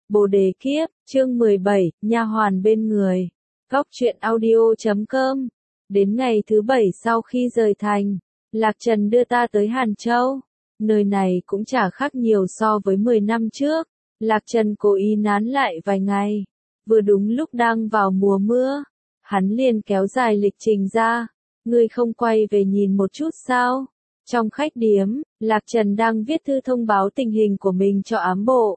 Bồ đề kiếp, chương 17, nha hoàn bên người. Góc truyện audio.com. Đến ngày thứ 7 sau khi rời thành, Lạc Trần đưa ta tới Hàn Châu. Nơi này cũng chả khác nhiều so với 10 năm trước. Lạc Trần cố ý nán lại vài ngày. Vừa đúng lúc đang vào mùa mưa, hắn liền kéo dài lịch trình ra. Ngươi không quay về nhìn một chút sao? Trong khách điếm, Lạc Trần đang viết thư thông báo tình hình của mình cho ám bộ.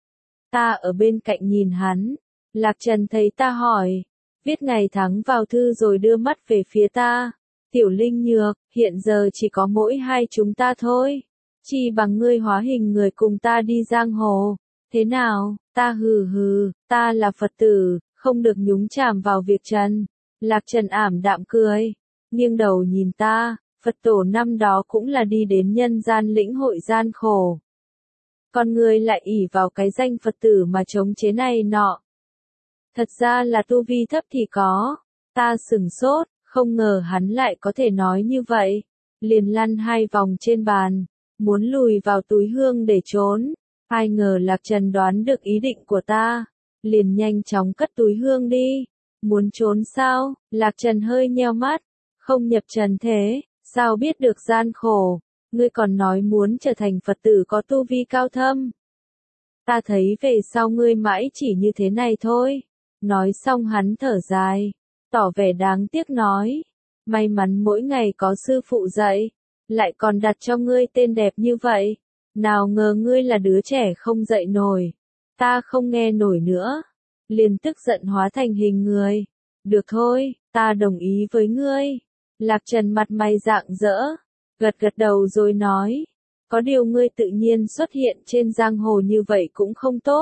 Ta ở bên cạnh nhìn hắn. Lạc Trần thấy ta hỏi, viết ngày tháng vào thư rồi đưa mắt về phía ta. Tiểu Linh Nhược, hiện giờ chỉ có mỗi hai chúng ta thôi. Chi bằng ngươi hóa hình người cùng ta đi giang hồ. Thế nào? Ta hừ hừ, ta là Phật tử, không được nhúng chàm vào việc trần. Lạc Trần ảm đạm cười, nghiêng đầu nhìn ta, Phật tổ năm đó cũng là đi đến nhân gian lĩnh hội gian khổ. Con người lại ỷ vào cái danh Phật tử mà chống chế này nọ. Thật ra là tu vi thấp thì có. Ta sửng sốt, không ngờ hắn lại có thể nói như vậy. Liền lăn hai vòng trên bàn, muốn lùi vào túi hương để trốn. Ai ngờ Lạc Trần đoán được ý định của ta, liền nhanh chóng cất túi hương đi. Muốn trốn sao? Lạc Trần hơi nheo mắt, không nhập trần thế, sao biết được gian khổ? Ngươi còn nói muốn trở thành Phật tử có tu vi cao thâm. Ta thấy về sau ngươi mãi chỉ như thế này thôi. Nói xong hắn thở dài, tỏ vẻ đáng tiếc nói. May mắn mỗi ngày có sư phụ dạy, lại còn đặt cho ngươi tên đẹp như vậy. Nào ngờ ngươi là đứa trẻ không dậy nổi. Ta không nghe nổi nữa. Liền tức giận hóa thành hình người. Được thôi, ta đồng ý với ngươi. Lạc Trần mặt mày rạng rỡ, gật gật đầu rồi nói. Có điều ngươi tự nhiên xuất hiện trên giang hồ như vậy cũng không tốt.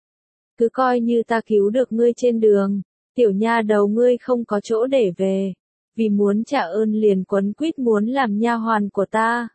Cứ coi như ta cứu được ngươi trên đường. Tiểu nha đầu ngươi không có chỗ để về. Vì muốn trả ơn liền quấn quýt muốn làm nha hoàn của ta.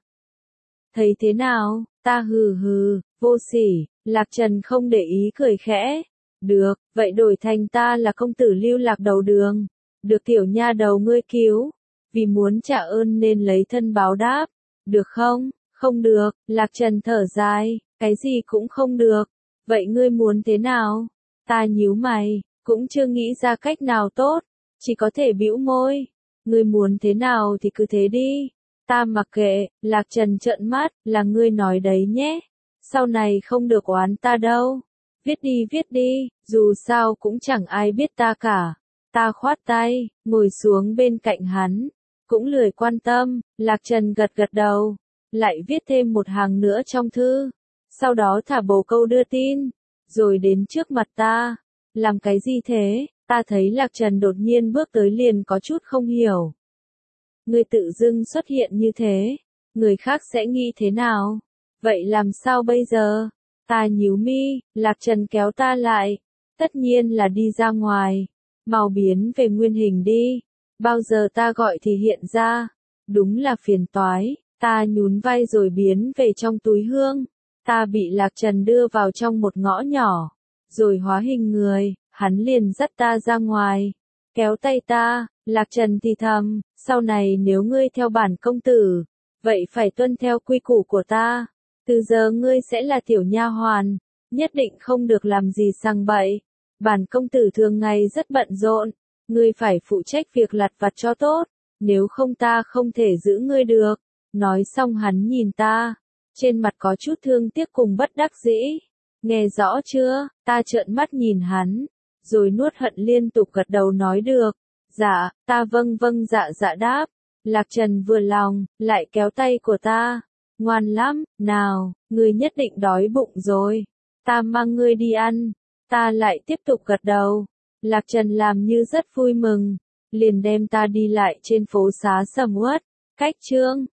Thấy thế nào? Ta hừ hừ, vô sỉ. Lạc Trần không để ý cười khẽ. Được, vậy đổi thành ta là công tử Lưu Lạc đầu đường. Được tiểu nha đầu ngươi cứu. Vì muốn trả ơn nên lấy thân báo đáp. Được không? Không được. Lạc Trần thở dài. Cái gì cũng không được. Vậy ngươi muốn thế nào? Ta nhíu mày, cũng chưa nghĩ ra cách nào tốt. Chỉ có thể bĩu môi. Ngươi muốn thế nào thì cứ thế đi. Ta mặc kệ. Lạc Trần trợn mắt, là ngươi nói đấy nhé. Sau này không được oán ta đâu. Viết đi, dù sao cũng chẳng ai biết ta cả. Ta khoát tay, ngồi xuống bên cạnh hắn. Cũng lười quan tâm. Lạc Trần gật gật đầu, lại viết thêm một hàng nữa trong thư. Sau đó thả bồ câu đưa tin, rồi đến trước mặt ta. Làm cái gì thế? Ta thấy Lạc Trần đột nhiên bước tới liền có chút không hiểu. Ngươi tự dưng xuất hiện như thế, người khác sẽ nghĩ thế nào? Vậy làm sao bây giờ? Ta nhíu mi, Lạc Trần kéo ta lại. Tất nhiên là đi ra ngoài. Mau biến về nguyên hình đi. Bao giờ ta gọi thì hiện ra. Đúng là phiền toái. Ta nhún vai rồi biến về trong túi hương. Ta bị Lạc Trần đưa vào trong một ngõ nhỏ, rồi hóa hình người, hắn liền dắt ta ra ngoài, kéo tay ta. Lạc Trần thì thầm, sau này nếu ngươi theo bản công tử, vậy phải tuân theo quy củ của ta. Từ giờ ngươi sẽ là tiểu nha hoàn, nhất định không được làm gì sằng bậy. Bản công tử thường ngày rất bận rộn, ngươi phải phụ trách việc lặt vặt cho tốt, nếu không ta không thể giữ ngươi được. Nói xong hắn nhìn ta, trên mặt có chút thương tiếc cùng bất đắc dĩ. Nghe rõ chưa? Ta trợn mắt nhìn hắn, rồi nuốt hận liên tục gật đầu nói được. Dạ, ta vâng vâng dạ dạ đáp. Lạc Trần vừa lòng, lại kéo tay của ta. Ngoan lắm, nào, ngươi nhất định đói bụng rồi. Ta mang ngươi đi ăn. Ta lại tiếp tục gật đầu. Lạc Trần làm như rất vui mừng, liền đem ta đi lại trên phố xá sầm uất. Cách chương